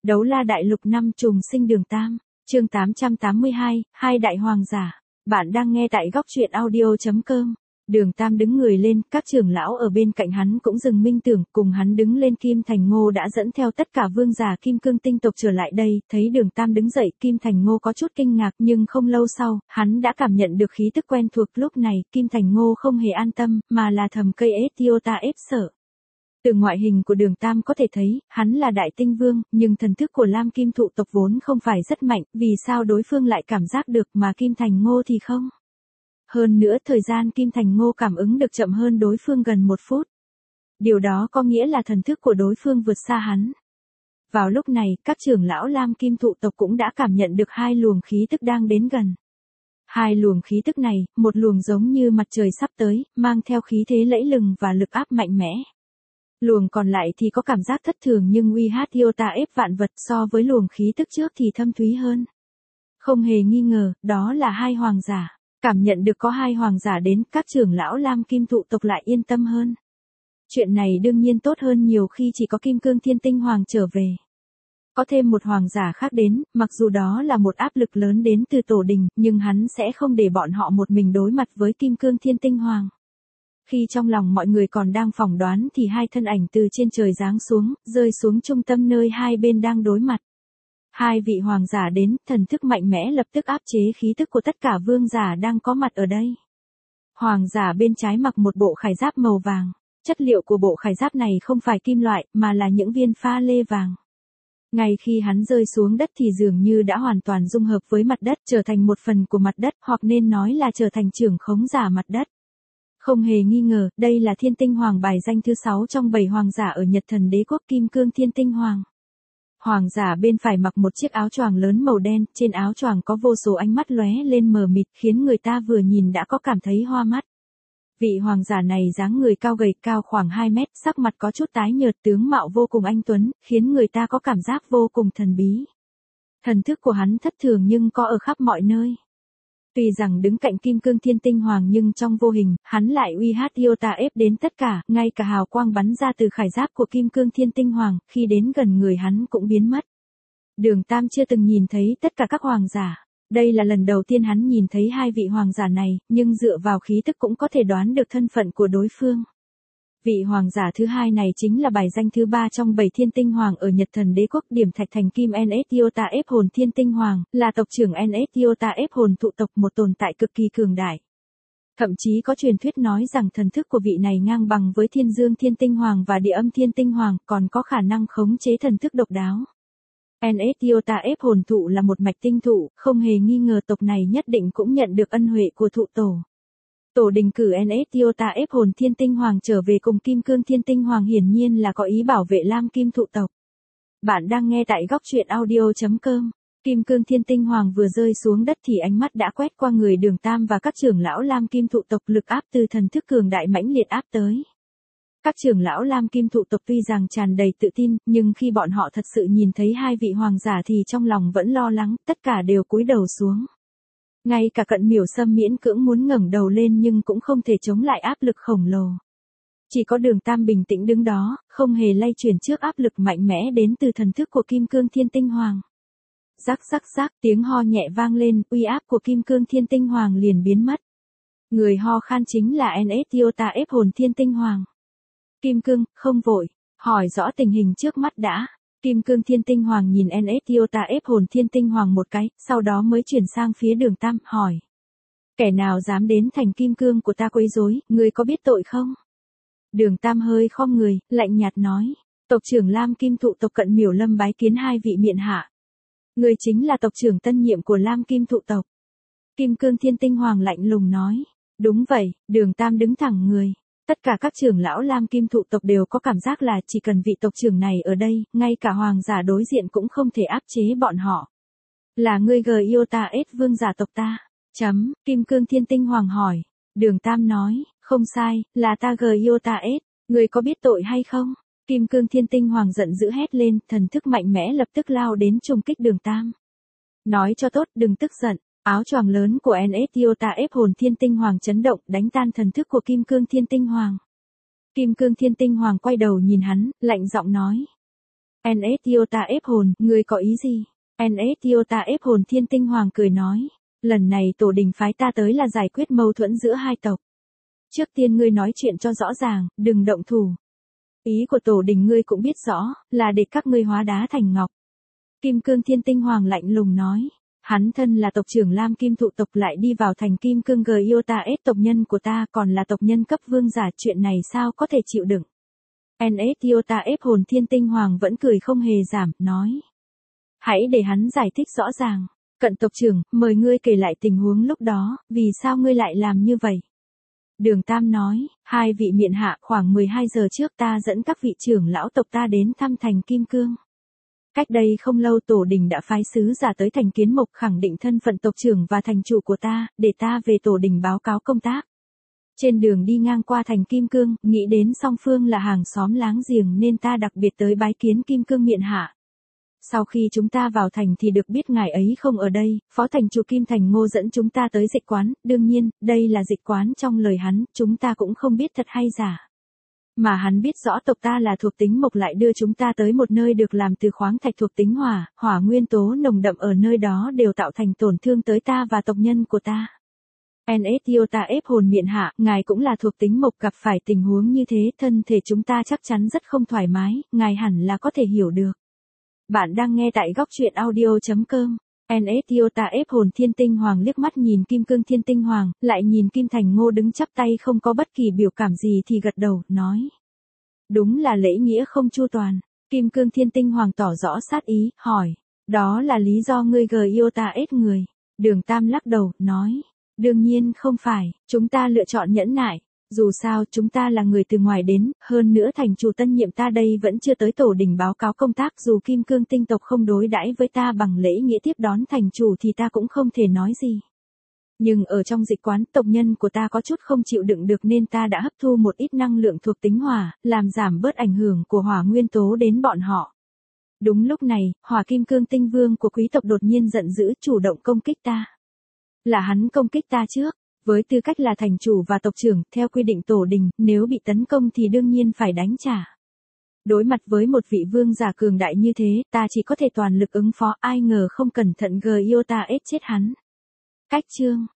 Đấu la đại lục năm trùng sinh đường Tam, chương 882, hai đại hoàng giả. Bạn đang nghe tại góc truyện audio.com. Đường Tam đứng người lên, các trưởng lão ở bên cạnh hắn cũng dừng minh tưởng, cùng hắn đứng lên. Kim Thành Ngô đã dẫn theo tất cả vương giả Kim Cương tinh tộc trở lại đây, thấy Đường Tam đứng dậy, Kim Thành Ngô có chút kinh ngạc, nhưng không lâu sau, hắn đã cảm nhận được khí tức quen thuộc. Lúc này, Kim Thành Ngô không hề an tâm, mà là thầm cây Etiota ép sợ. Từ ngoại hình của Đường Tam có thể thấy, hắn là đại tinh vương, nhưng thần thức của Lam Kim thụ tộc vốn không phải rất mạnh, vì sao đối phương lại cảm giác được mà Kim Thành Ngô thì không? Hơn nữa thời gian Kim Thành Ngô cảm ứng được chậm hơn đối phương gần 1 phút. Điều đó có nghĩa là thần thức của đối phương vượt xa hắn. Vào lúc này, các trưởng lão Lam Kim thụ tộc cũng đã cảm nhận được hai luồng khí tức đang đến gần. Hai luồng khí tức này, một luồng giống như mặt trời sắp tới, mang theo khí thế lẫy lừng và lực áp mạnh mẽ. Luồng còn lại thì có cảm giác thất thường nhưng uy hát Iota ép vạn vật, so với luồng khí tức trước thì thâm thúy hơn. Không hề nghi ngờ, đó là hai hoàng giả. Cảm nhận được có hai hoàng giả đến, các trưởng lão Lam Kim thụ tộc lại yên tâm hơn. Chuyện này đương nhiên tốt hơn nhiều khi chỉ có Kim Cương Thiên Tinh Hoàng trở về. Có thêm một hoàng giả khác đến, mặc dù đó là một áp lực lớn đến từ tổ đình, nhưng hắn sẽ không để bọn họ một mình đối mặt với Kim Cương Thiên Tinh Hoàng. Khi trong lòng mọi người còn đang phỏng đoán thì hai thân ảnh từ trên trời giáng xuống, rơi xuống trung tâm nơi hai bên đang đối mặt. Hai vị hoàng giả đến, thần thức mạnh mẽ lập tức áp chế khí tức của tất cả vương giả đang có mặt ở đây. Hoàng giả bên trái mặc một bộ khải giáp màu vàng. Chất liệu của bộ khải giáp này không phải kim loại, mà là những viên pha lê vàng. Ngay khi hắn rơi xuống đất thì dường như đã hoàn toàn dung hợp với mặt đất, trở thành một phần của mặt đất, hoặc nên nói là trở thành trưởng khống giả mặt đất. Không hề nghi ngờ, đây là Thiên Tinh Hoàng bài danh thứ 6 trong 7 hoàng giả ở Nhật Thần Đế quốc Kim Cương Thiên Tinh Hoàng. Hoàng giả bên phải mặc một chiếc áo choàng lớn màu đen, trên áo choàng có vô số ánh mắt lóe lên mờ mịt, khiến người ta vừa nhìn đã có cảm thấy hoa mắt. Vị hoàng giả này dáng người cao gầy, cao khoảng 2 mét, sắc mặt có chút tái nhợt, tướng mạo vô cùng anh tuấn, khiến người ta có cảm giác vô cùng thần bí. Thần thức của hắn thất thường nhưng có ở khắp mọi nơi. Tuy rằng đứng cạnh Kim Cương Thiên Tinh Hoàng nhưng trong vô hình, hắn lại uy hát Iota ép đến tất cả, ngay cả hào quang bắn ra từ khải giáp của Kim Cương Thiên Tinh Hoàng, khi đến gần người hắn cũng biến mất. Đường Tam chưa từng nhìn thấy tất cả các hoàng giả. Đây là lần đầu tiên hắn nhìn thấy hai vị hoàng giả này, nhưng dựa vào khí tức cũng có thể đoán được thân phận của đối phương. Vị hoàng giả thứ hai này chính là bài danh thứ 3 trong 7 Thiên Tinh Hoàng ở Nhật Thần Đế quốc, điểm thạch thành kim NS Iota ép hồn Thiên Tinh Hoàng, là tộc trưởng NS Iota ép hồn thụ tộc, một tồn tại cực kỳ cường đại. Thậm chí có truyền thuyết nói rằng thần thức của vị này ngang bằng với Thiên Dương Thiên Tinh Hoàng và Địa Âm Thiên Tinh Hoàng, còn có khả năng khống chế thần thức độc đáo. NS Iota ép hồn thụ là một mạch tinh thụ, không hề nghi ngờ tộc này nhất định cũng nhận được ân huệ của thụ tổ. Tổ đình cử NS Iota ép hồn Thiên Tinh Hoàng trở về cùng Kim Cương Thiên Tinh Hoàng hiển nhiên là có ý bảo vệ Lam Kim thụ tộc. Bạn đang nghe tại góc truyện audio.com. Kim Cương Thiên Tinh Hoàng vừa rơi xuống đất thì ánh mắt đã quét qua người Đường Tam và các trưởng lão Lam Kim thụ tộc, lực áp từ thần thức cường đại mãnh liệt áp tới. Các trưởng lão Lam Kim thụ tộc tuy rằng tràn đầy tự tin, nhưng khi bọn họ thật sự nhìn thấy hai vị hoàng giả thì trong lòng vẫn lo lắng, tất cả đều cúi đầu xuống. Ngay cả Cận Miểu Sâm miễn cưỡng muốn ngẩng đầu lên nhưng cũng không thể chống lại áp lực khổng lồ. Chỉ có Đường Tam bình tĩnh đứng đó, không hề lay chuyển trước áp lực mạnh mẽ đến từ thần thức của Kim Cương Thiên Tinh Hoàng. Rắc rắc rắc, tiếng ho nhẹ vang lên, uy áp của Kim Cương Thiên Tinh Hoàng liền biến mất. Người ho khan chính là NS Iota ép hồn Thiên Tinh Hoàng. Kim Cương, không vội, hỏi rõ tình hình trước mắt đã. Kim Cương Thiên Tinh Hoàng nhìn NS Iota ép hồn Thiên Tinh Hoàng một cái, sau đó mới chuyển sang phía Đường Tam, hỏi. Kẻ nào dám đến thành kim cương của ta quấy rối, ngươi có biết tội không? Đường Tam hơi khom người, lạnh nhạt nói. Tộc trưởng Lam Kim thụ tộc Cận Miểu Lâm bái kiến hai vị miện hạ. Ngươi chính là tộc trưởng tân nhiệm của Lam Kim thụ tộc. Kim Cương Thiên Tinh Hoàng lạnh lùng nói. Đúng vậy, Đường Tam đứng thẳng người. Tất cả các trưởng lão Lam Kim thụ tộc đều có cảm giác là chỉ cần vị tộc trưởng này ở đây, ngay cả hoàng giả đối diện cũng không thể áp chế bọn họ. Là ngươi Iota S vương giả tộc ta. Kim Cương Thiên Tinh Hoàng hỏi. Đường Tam nói, không sai, là ta Iota S. Ngươi có biết tội hay không? Kim Cương Thiên Tinh Hoàng giận dữ hét lên, thần thức mạnh mẽ lập tức lao đến trùng kích Đường Tam. Nói cho tốt, đừng tức giận. Áo choàng lớn của NS Iota ép hồn Thiên Tinh Hoàng chấn động, đánh tan thần thức của Kim Cương Thiên Tinh Hoàng. Kim Cương Thiên Tinh Hoàng quay đầu nhìn hắn, lạnh giọng nói. NS Iota ép hồn, ngươi có ý gì? NS Iota ép hồn Thiên Tinh Hoàng cười nói. Lần này tổ đình phái ta tới là giải quyết mâu thuẫn giữa hai tộc. Trước tiên ngươi nói chuyện cho rõ ràng, đừng động thủ. Ý của tổ đình ngươi cũng biết rõ, là để các ngươi hóa đá thành ngọc. Kim Cương Thiên Tinh Hoàng lạnh lùng nói. Hắn thân là tộc trưởng Lam Kim Thụ tộc lại đi vào thành Kim Cương G Iota S tộc nhân của ta còn là tộc nhân cấp vương giả, chuyện này sao có thể chịu đựng. NS Iota ép hồn Thiên Tinh Hoàng vẫn cười không hề giảm, nói. Hãy để hắn giải thích rõ ràng. Cận tộc trưởng, mời ngươi kể lại tình huống lúc đó, vì sao ngươi lại làm như vậy? Đường Tam nói, hai vị miện hạ, khoảng 12 giờ trước ta dẫn các vị trưởng lão tộc ta đến thăm thành Kim Cương. Cách đây không lâu tổ đình đã phái sứ giả tới thành Kiến Mộc khẳng định thân phận tộc trưởng và thành chủ của ta, để ta về tổ đình báo cáo công tác. Trên đường đi ngang qua thành Kim Cương, nghĩ đến song phương là hàng xóm láng giềng nên ta đặc biệt tới bái kiến Kim Cương miện hạ. Sau khi chúng ta vào thành thì được biết ngài ấy không ở đây, phó thành chủ Kim Thành Ngô dẫn chúng ta tới dịch quán, đương nhiên, đây là dịch quán trong lời hắn, chúng ta cũng không biết thật hay giả. Mà hắn biết rõ tộc ta là thuộc tính mộc lại đưa chúng ta tới một nơi được làm từ khoáng thạch thuộc tính hỏa, hỏa nguyên tố nồng đậm ở nơi đó đều tạo thành tổn thương tới ta và tộc nhân của ta. NS Iota ép hồn miện hạ, ngài cũng là thuộc tính mộc gặp phải tình huống như thế, thân thể chúng ta chắc chắn rất không thoải mái, ngài hẳn là có thể hiểu được. Bạn đang nghe tại góc truyện audio.com. NS Iota ép hồn Thiên Tinh Hoàng liếc mắt nhìn Kim Cương Thiên Tinh Hoàng, lại nhìn Kim Thành Ngô đứng chắp tay không có bất kỳ biểu cảm gì thì gật đầu, nói. Đúng là lễ nghĩa không chu toàn. Kim Cương Thiên Tinh Hoàng tỏ rõ sát ý, hỏi. Đó là lý do ngươi gờ Iota ép người. Đường Tam lắc đầu, nói. Đương nhiên không phải, chúng ta lựa chọn nhẫn nại. Dù sao chúng ta là người từ ngoài đến, hơn nữa thành chủ tân nhiệm ta đây vẫn chưa tới tổ đình báo cáo công tác, dù Kim Cương tinh tộc không đối đãi với ta bằng lễ nghĩa tiếp đón thành chủ thì ta cũng không thể nói gì. Nhưng ở trong dịch quán tộc nhân của ta có chút không chịu đựng được nên ta đã hấp thu một ít năng lượng thuộc tính hỏa, làm giảm bớt ảnh hưởng của hỏa nguyên tố đến bọn họ. Đúng lúc này, Hỏa Kim Cương tinh vương của quý tộc đột nhiên giận dữ chủ động công kích ta. Là hắn công kích ta trước. Với tư cách là thành chủ và tộc trưởng, theo quy định tổ đình, nếu bị tấn công thì đương nhiên phải đánh trả. Đối mặt với một vị vương giả cường đại như thế, ta chỉ có thể toàn lực ứng phó, ai ngờ không cẩn thận Iota ép chết hắn. Cách chương